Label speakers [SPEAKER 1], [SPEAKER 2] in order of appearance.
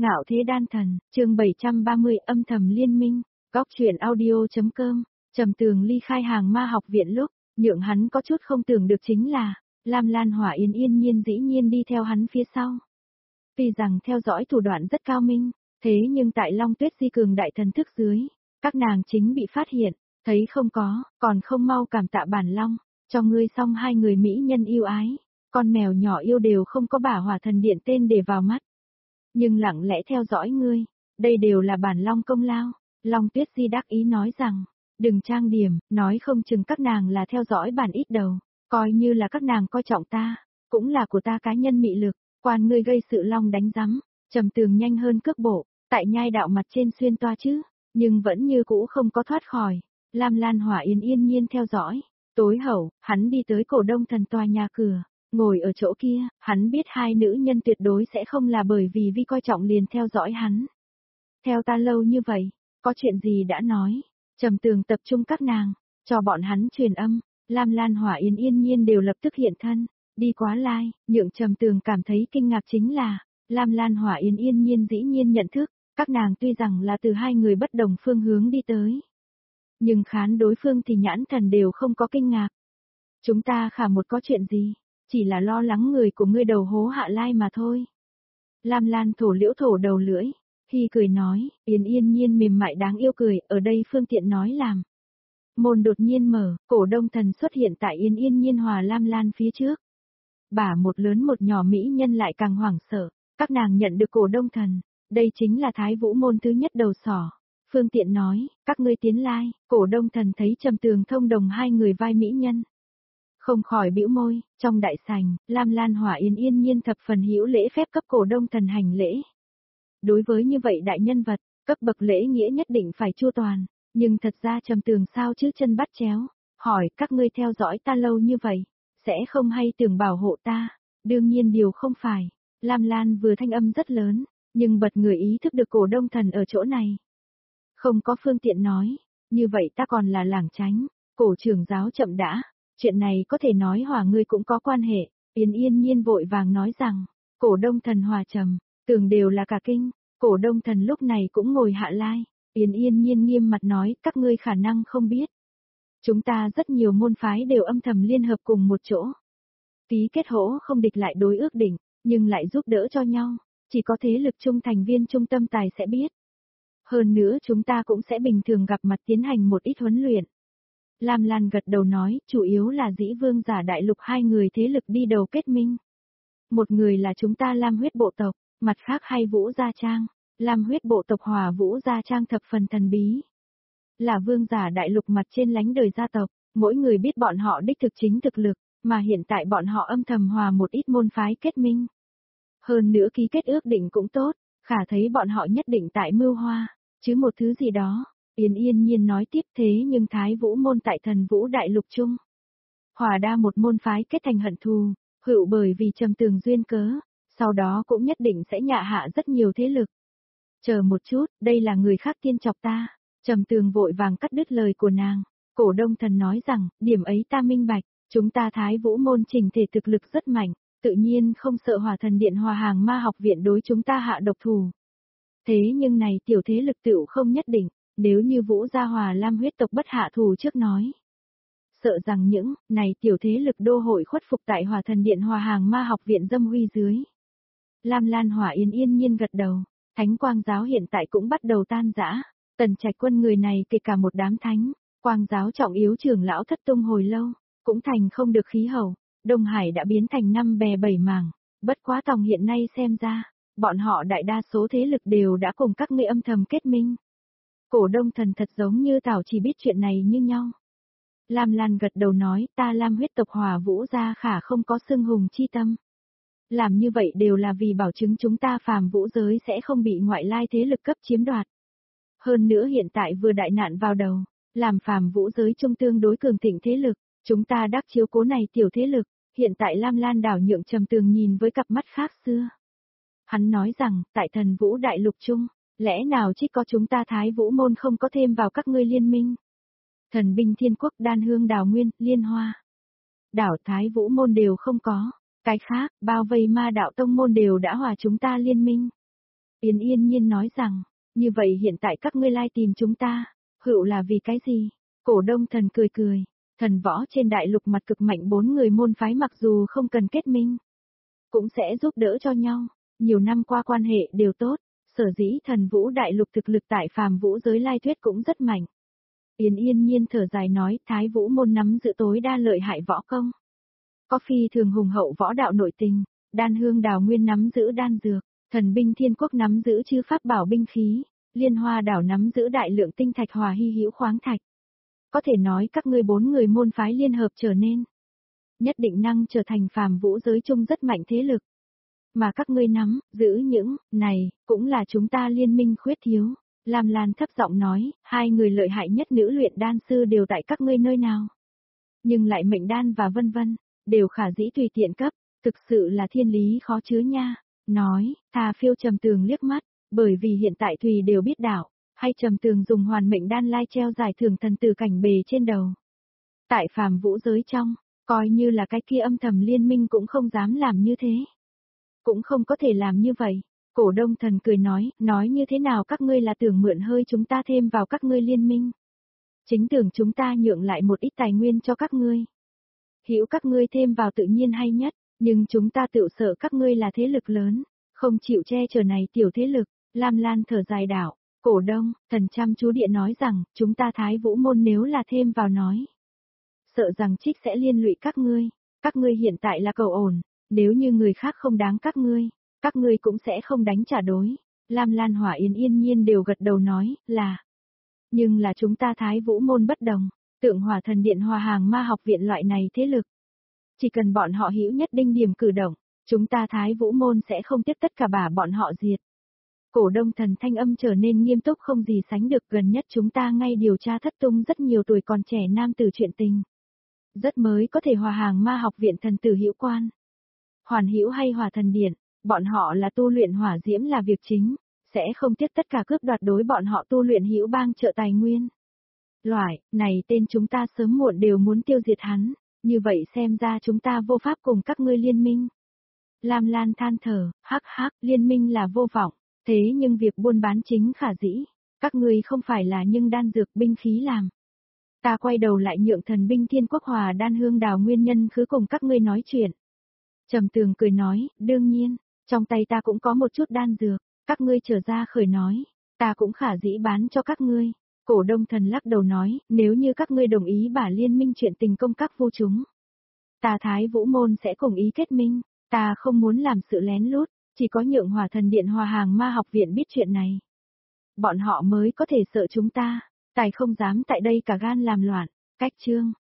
[SPEAKER 1] Ngạo thế đan thần, chương 730 âm thầm liên minh, góc truyện audio.com, Trầm Tường ly khai hàng ma học viện lúc, nhượng hắn có chút không tưởng được chính là, Lam Lan Hỏa Yên yên nhiên dĩ nhiên đi theo hắn phía sau. Tuy rằng theo dõi thủ đoạn rất cao minh, thế nhưng tại Long Tuyết Di cường đại thần thức dưới, các nàng chính bị phát hiện, thấy không có, còn không mau cảm tạ bản Long, cho ngươi xong hai người mỹ nhân yêu ái, con mèo nhỏ yêu đều không có bả Hỏa Thần Điện tên để vào mắt. Nhưng lặng lẽ theo dõi ngươi, đây đều là bản Long công lao. Long Tuyết Di đắc ý nói rằng, đừng trang điểm, nói không chừng các nàng là theo dõi bản ít đầu, coi như là các nàng coi trọng ta, cũng là của ta cá nhân mị lực, quan ngươi gây sự Long đánh rắm. Trầm Tường nhanh hơn cước bộ, tại nhai đạo mặt trên xuyên toa chứ, nhưng vẫn như cũ không có thoát khỏi. Lam Lan Hỏa Yên yên nhiên theo dõi, tối hậu, hắn đi tới cổ đông thần tòa nhà cửa. Ngồi ở chỗ kia, hắn biết hai nữ nhân tuyệt đối sẽ không là bởi vì vi coi trọng liền theo dõi hắn. Theo ta lâu như vậy, có chuyện gì đã nói, Trầm Tường tập trung các nàng, cho bọn hắn truyền âm, Lam Lan Hỏa Yên yên nhiên đều lập tức hiện thân, đi quá lai, nhượng Trầm Tường cảm thấy kinh ngạc chính là, Lam Lan Hỏa Yên yên nhiên dĩ nhiên nhận thức, các nàng tuy rằng là từ hai người bất đồng phương hướng đi tới. Nhưng khán đối phương thì nhãn thần đều không có kinh ngạc. Chúng ta khả một có chuyện gì? Chỉ là lo lắng người của ngươi đầu hố hạ lai mà thôi. Lam Lan thổ liễu thổ đầu lưỡi, khi cười nói, yên yên nhiên mềm mại đáng yêu cười, ở đây phương tiện nói làm. Môn đột nhiên mở, cổ đông thần xuất hiện tại yên yên nhiên hòa Lam Lan phía trước. Bả một lớn một nhỏ mỹ nhân lại càng hoảng sợ, các nàng nhận được cổ đông thần, đây chính là Thái Vũ môn thứ nhất đầu sỏ. Phương tiện nói, các ngươi tiến lai, cổ đông thần thấy Trầm Tường thông đồng hai người vai mỹ nhân. Không khỏi bĩu môi, trong đại sảnh, Lam Lan Hỏa Yên yên nhiên thập phần hữu lễ phép cấp cổ đông thần hành lễ. Đối với như vậy đại nhân vật, cấp bậc lễ nghĩa nhất định phải chu toàn, nhưng thật ra Trầm Tường sao chứ chân bắt chéo, hỏi các ngươi theo dõi ta lâu như vậy, sẽ không hay tưởng bảo hộ ta, đương nhiên điều không phải. Lam Lan vừa thanh âm rất lớn, nhưng bật người ý thức được cổ đông thần ở chỗ này. Không có phương tiện nói, như vậy ta còn là lảng tránh, cổ trưởng giáo chậm đã. Chuyện này có thể nói hòa ngươi cũng có quan hệ, Yên yên nhiên vội vàng nói rằng, cổ đông thần hòa trầm, tưởng đều là cả kinh, cổ đông thần lúc này cũng ngồi hạ lai, Yên yên nhiên nghiêm mặt nói các ngươi khả năng không biết. Chúng ta rất nhiều môn phái đều âm thầm liên hợp cùng một chỗ. Ký kết hỗ không địch lại đối ước định, nhưng lại giúp đỡ cho nhau, chỉ có thế lực chung thành viên trung tâm tài sẽ biết. Hơn nữa chúng ta cũng sẽ bình thường gặp mặt tiến hành một ít huấn luyện. Lam Lan gật đầu nói, chủ yếu là dĩ vương giả đại lục hai người thế lực đi đầu kết minh. Một người là chúng ta Lam huyết bộ tộc, mặt khác hay Vũ Gia Trang, Lam huyết bộ tộc hòa Vũ Gia Trang thập phần thần bí. Là vương giả đại lục mặt trên lánh đời gia tộc, mỗi người biết bọn họ đích thực chính thực lực, mà hiện tại bọn họ âm thầm hòa một ít môn phái kết minh. Hơn nữa ký kết ước định cũng tốt, khả thấy bọn họ nhất định tại mưu hoa, chứ một thứ gì đó. Yên yên nhiên nói tiếp thế nhưng Thái Vũ môn tại Thần Vũ đại lục chung. Hòa đa một môn phái kết thành hận thù, hữu bởi vì Trầm Tường duyên cớ, sau đó cũng nhất định sẽ nhạ hạ rất nhiều thế lực. Chờ một chút, đây là người khác tiên chọc ta. Trầm Tường vội vàng cắt đứt lời của nàng. Cổ đông thần nói rằng, điểm ấy ta minh bạch, chúng ta Thái Vũ môn trình thể thực lực rất mạnh, tự nhiên không sợ Hỏa Thần Điện hòa hàng ma học viện đối chúng ta hạ độc thủ. Thế nhưng này tiểu thế lực tựu không nhất định. Nếu như Vũ Gia hòa Lam huyết tộc bất hạ thù trước nói. Sợ rằng những, này tiểu thế lực đô hội khuất phục tại Hỏa Thần Điện hòa hàng ma học viện dâm huy dưới. Lam Lan Hỏa Yên yên nhiên gật đầu, Thánh Quang Giáo hiện tại cũng bắt đầu tan rã, Tần Trạch Quân người này kể cả một đám thánh, Quang Giáo trọng yếu trưởng lão thất tung hồi lâu, cũng thành không được khí hậu, Đông Hải đã biến thành năm bè bảy mảng, bất quá tòng hiện nay xem ra, bọn họ đại đa số thế lực đều đã cùng các ngươi âm thầm kết minh. Cổ đông thần thật giống như Tảo chỉ biết chuyện này như nhau. Lam Lan gật đầu nói ta Lam huyết tộc hòa Vũ Gia khả không có xưng hùng chi tâm. Làm như vậy đều là vì bảo chứng chúng ta phàm vũ giới sẽ không bị ngoại lai thế lực cấp chiếm đoạt. Hơn nữa hiện tại vừa đại nạn vào đầu, làm phàm vũ giới trung tương đối cường thịnh thế lực, chúng ta đắc chiếu cố này tiểu thế lực, hiện tại Lam Lan đảo nhượng Trầm Tường nhìn với cặp mắt khác xưa. Hắn nói rằng, tại Thần Vũ đại lục chung, lẽ nào chỉ có chúng ta Thái Vũ môn không có thêm vào các ngươi liên minh? Thần binh Thiên Quốc, Đan Hương, Đào Nguyên, Liên Hoa. Đảo Thái Vũ môn đều không có, cái khác, bao vây Ma đạo tông môn đều đã hòa chúng ta liên minh. Yên nhiên nói rằng, như vậy hiện tại các ngươi lai tìm chúng ta, hữu là vì cái gì? Cổ Đông Thần cười cười, thần võ trên đại lục mặt cực mạnh 4 người môn phái mặc dù không cần kết minh, cũng sẽ giúp đỡ cho nhau, nhiều năm qua quan hệ đều tốt, sở dĩ thần vũ đại lục thực lực tại phàm vũ giới lai thuyết cũng rất mạnh. Yên nhiên thở dài nói, Thái Vũ môn nắm giữ tối đa lợi hại võ công. Có phi thường hùng hậu võ đạo nội tình, Đan Hương Đào Nguyên nắm giữ đan dược, Thần binh Thiên Quốc nắm giữ chư pháp bảo binh khí, Liên Hoa đảo nắm giữ đại lượng tinh thạch hòa hy hữu khoáng thạch. Có thể nói các ngươi 4 người môn phái liên hợp trở nên, nhất định năng trở thành phàm vũ giới chung rất mạnh thế lực. Mà các ngươi nắm, giữ những, này, cũng là chúng ta liên minh khuyết thiếu. Lam Lan thấp giọng nói, 2 người lợi hại nhất nữ luyện đan sư đều tại các ngươi nơi nào. Nhưng lại mệnh đan và vân vân, đều khả dĩ tùy tiện cấp, thực sự là thiên lý khó chứa nha. Nói, Thà Phiêu Trầm Tường liếc mắt, bởi vì hiện tại Thùy đều biết đạo, hay Trầm Tường dùng hoàn mệnh đan lai treo giải thưởng thần tử cảnh bề trên đầu. Tại phàm vũ giới trong, coi như là cái kia âm thầm liên minh cũng không dám làm như thế. Cũng không có thể làm như vậy. Cổ Đông Thần cười nói như thế nào các ngươi là tưởng mượn hơi chúng ta thêm vào các ngươi liên minh. Chính tưởng chúng ta nhượng lại một ít tài nguyên cho các ngươi. Hiểu các ngươi thêm vào tự nhiên hay nhất, nhưng chúng ta tự sợ các ngươi là thế lực lớn, không chịu che chở này tiểu thế lực. Lam Lan thở dài đảo, Cổ Đông, Thần chăm chú địa nói rằng, chúng ta Thái Vũ môn nếu là thêm vào nói. Sợ rằng trích sẽ liên lụy các ngươi hiện tại là cầu ổn, nếu như người khác không đáng các ngươi cũng sẽ không đánh trả đối. Lam Lan Hỏa Yên nhiên đều gật đầu nói, là. Nhưng là chúng ta Thái Vũ môn bất đồng, Tượng Hỏa Thần Điện Hòa Hàng Ma Học Viện loại này thế lực. Chỉ cần bọn họ hữu nhất đinh điểm cử động, chúng ta Thái Vũ môn sẽ không tiếp tất cả bả bọn họ diệt. Cổ Đông Thần thanh âm trở nên nghiêm túc không gì sánh được, gần nhất chúng ta ngay điều tra thất tung rất nhiều tuổi còn trẻ nam tử chuyện tình. Rất mới có thể Hòa Hàng Ma Học Viện thần tử hữu quan. Hoàn hữu hay Hỏa Thần Điện, bọn họ là tu luyện hỏa diễm là việc chính, sẽ không tiếc tất cả cướp đoạt đối bọn họ tu luyện hữu bang trợ tài nguyên. Loại, này tên chúng ta sớm muộn đều muốn tiêu diệt hắn, như vậy xem ra chúng ta vô pháp cùng các ngươi liên minh. Lam Lan than thở, hắc, liên minh là vô vọng, thế nhưng việc buôn bán chính khả dĩ, các ngươi không phải là nhưng đan dược binh khí làm. Ta quay đầu lại nhượng Thần binh Thiên Quốc Hòa Đan Hương Đào nguyên nhân khứ cùng các ngươi nói chuyện. Trầm Tường cười nói, đương nhiên, trong tay ta cũng có một chút đan dược, các ngươi trở ra khởi nói, ta cũng khả dĩ bán cho các ngươi. Cổ Đông Thần lắc đầu nói, nếu như các ngươi đồng ý bả liên minh chuyện tình công các vô chúng, ta Thái Vũ môn sẽ cùng ý kết minh, ta không muốn làm sự lén lút, chỉ có nhượng Hỏa Thần Điện Hòa Hàng Ma Học Viện biết chuyện này. Bọn họ mới có thể sợ chúng ta, tài không dám tại đây cả gan làm loạn. Cách chương